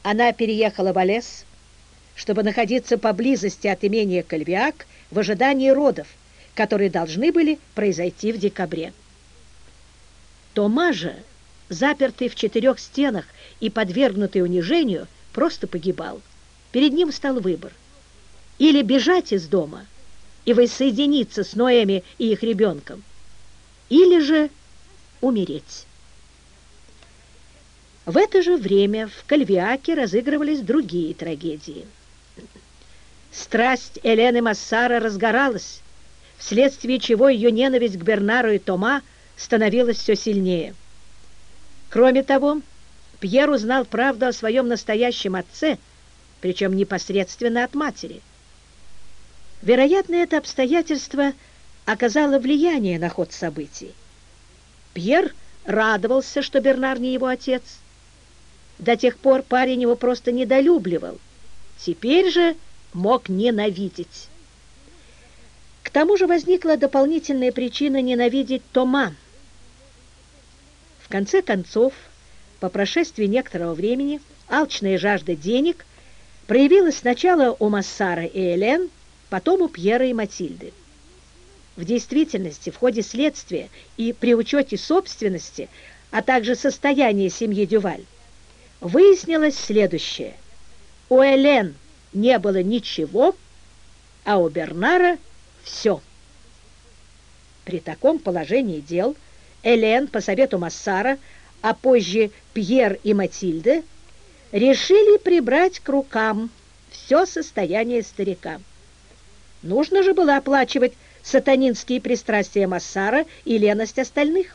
Она переехала в Алес, чтобы находиться поблизости от имения Кальвиак в ожидании родов, которые должны были произойти в декабре. Тома же, запертый в 4 стенах и подвергнутый унижению, просто погибал. Перед ним стал выбор: или бежать из дома и воссоединиться с Ноэми и их ребенком, или же умереть. В это же время в Кальвиаке разыгрывались другие трагедии. Страсть Элены Массара разгоралась, вследствие чего ее ненависть к Бернару и Тома становилась все сильнее. Кроме того, Пьер узнал правду о своем настоящем отце, причем непосредственно от матери. Вероятно, это обстоятельство оказало влияние на ход событий. Пьер радовался, что Бернар не его отец. До тех пор парень его просто недолюбливал. Теперь же мог ненавидеть. К тому же возникла дополнительная причина ненавидеть Тома. В конце концов, по прошествии некоторого времени, алчная жажда денег проявилась сначала у Массара и Элен, потом у Пьера и Матильды. В действительности, в ходе следствия и при учете собственности, а также состояния семьи Дюваль, выяснилось следующее: у Элен не было ничего, а у Бернара все. При таком положении дел Элен, по совету Массара, а позже Пьер и Матильда, решили прибрать к рукам все состояние старика. Нужно же было оплачивать сатанинские пристрастия Массара и леность остальных.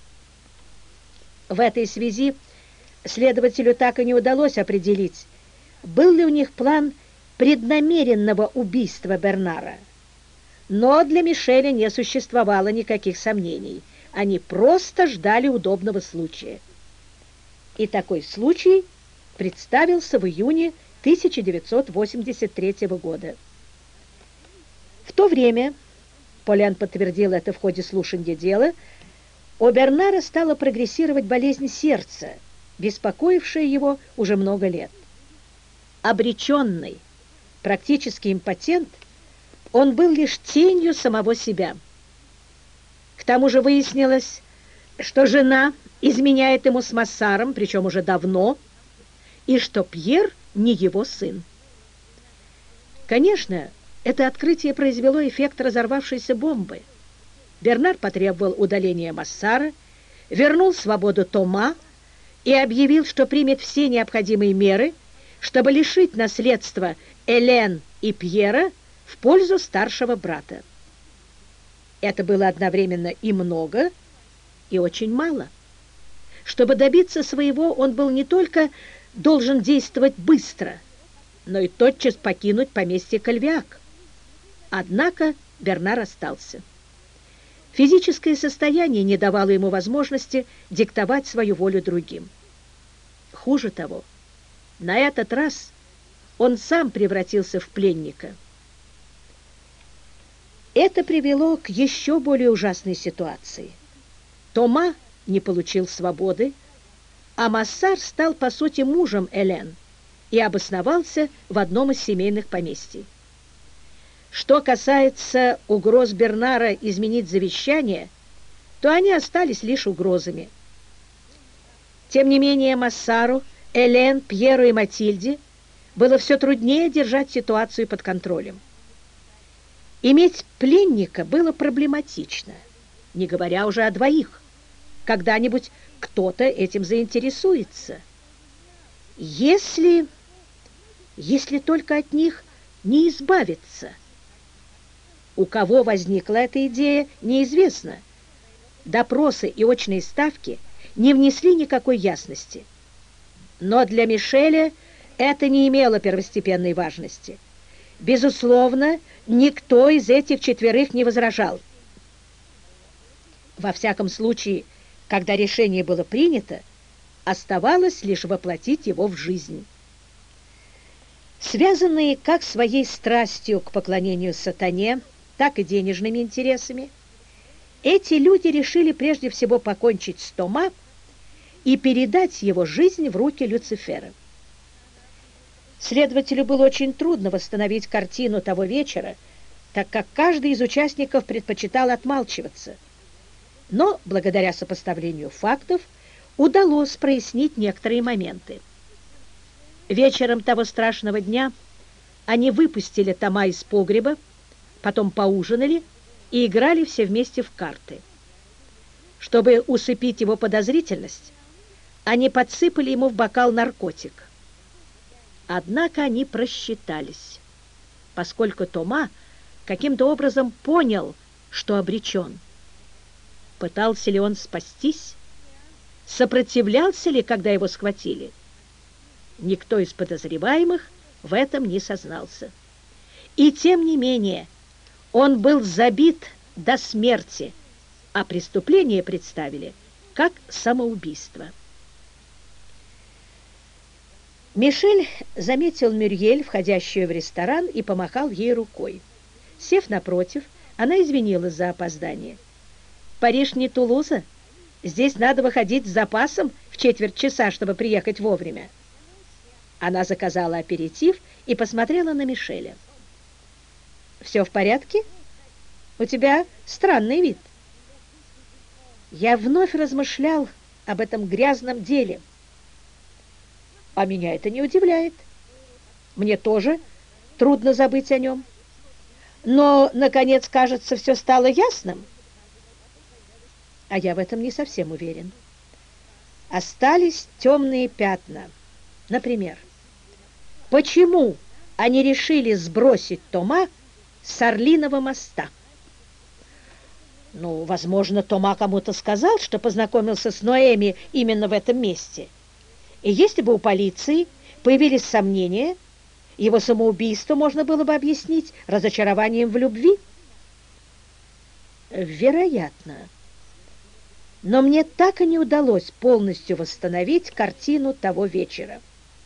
В этой связи следователю так и не удалось определить, был ли у них план преднамеренного убийства Бернара. Но для Мишеля не существовало никаких сомнений. Они просто ждали удобного случая. И такой случай представился в июне 1983 года. В то время, Полен подтвердил это в ходе слушания дела, у Бернара стала прогрессировать болезнь сердца, беспокоившая его уже много лет. Обреченный, практически импотент, он был лишь тенью самого себя. К тому же выяснилось, что жена изменяет ему с Массаром, причем уже давно, и что Пьер не его сын. Конечно, это открытие произвело эффект разорвавшейся бомбы. Бернар потребовал удаления Массара, вернул свободу Тома и объявил, что примет все необходимые меры, чтобы лишить наследства Элен и Пьера в пользу старшего брата. Это было одновременно и много, и очень мало. Чтобы добиться своего, он был не только должен действовать быстро, но и тотчас покинуть поместье Кальвиак. Однако Бернар остался. Физическое состояние не давало ему возможности диктовать свою волю другим. Хуже того, на этот раз он сам превратился в пленника. Это привело к еще более ужасной ситуации. Тома не получил свободы, а Массар стал, по сути, мужем Элен и обосновался в одном из семейных поместий. Что касается угроз Бернара изменить завещание, то они остались лишь угрозами. Тем не менее, Массару, Элен, Пьеру и Матильде было все труднее держать ситуацию под контролем. Иметь пленника было проблематично, не говоря уже о двоих. Когда-нибудь кто-то этим заинтересуется. Если только от них не избавиться. У кого возникла эта идея, неизвестно. Допросы и очные ставки не внесли никакой ясности. Но для Мишеля это не имело первостепенной важности. Безусловно, никто из этих четверых не возражал. Во всяком случае, когда решение было принято, оставалось лишь воплотить его в жизнь. Связанные как своей страстью к поклонению сатане, так и денежными интересами, эти люди решили прежде всего покончить с Тома и передать его жизнь в руки Люцифера. Следователю было очень трудно восстановить картину того вечера, так как каждый из участников предпочитал отмалчиваться. Но, благодаря сопоставлению фактов, удалось прояснить некоторые моменты. Вечером того страшного дня они выпустили Тома из погреба, потом поужинали и играли все вместе в карты. Чтобы усыпить его подозрительность, они подсыпали ему в бокал наркотик. Однако они просчитались, поскольку Тома каким-то образом понял, что обречен. Пытался ли он спастись? Сопротивлялся ли, когда его схватили? Никто из подозреваемых в этом не сознался. И тем не менее он был забит до смерти, а преступление представили как самоубийство. Мишель заметил Мюрьель, входящую в ресторан, и помахал ей рукой. Сев напротив, она извинилась за опоздание. «Париж не Тулуза. Здесь надо выходить с запасом в четверть часа, чтобы приехать вовремя». Она заказала аперитив и посмотрела на Мишеля. «Все в порядке? У тебя странный вид». Я вновь размышлял об этом грязном деле. А меня это не удивляет. Мне тоже трудно забыть о нем. Но, наконец, кажется, все стало ясным. А я в этом не совсем уверен. Остались темные пятна. Например, почему они решили сбросить Тома с Орлиного моста? Ну, возможно, Тома кому-то сказал, что познакомился с Ноэми именно в этом месте. И если бы у полиции появились сомнения, его самоубийство можно было бы объяснить разочарованием в любви. Вероятно. Но мне так и не удалось полностью восстановить картину того вечера.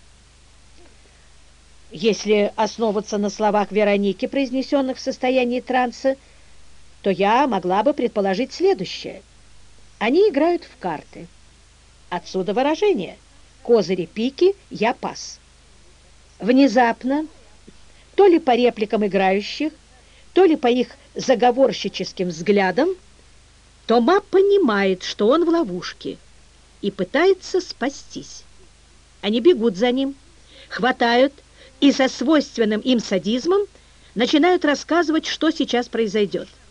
Если основываться на словах Вероники, произнесенных в состоянии транса, то я могла бы предположить следующее. Они играют в карты. Отсюда выражение «козыри пики, я пас». Внезапно, то ли по репликам играющих, то ли по их заговорщическим взглядам, Тома понимает, что он в ловушке, и пытается спастись. Они бегут за ним, хватают и со свойственным им садизмом начинают рассказывать, что сейчас произойдет.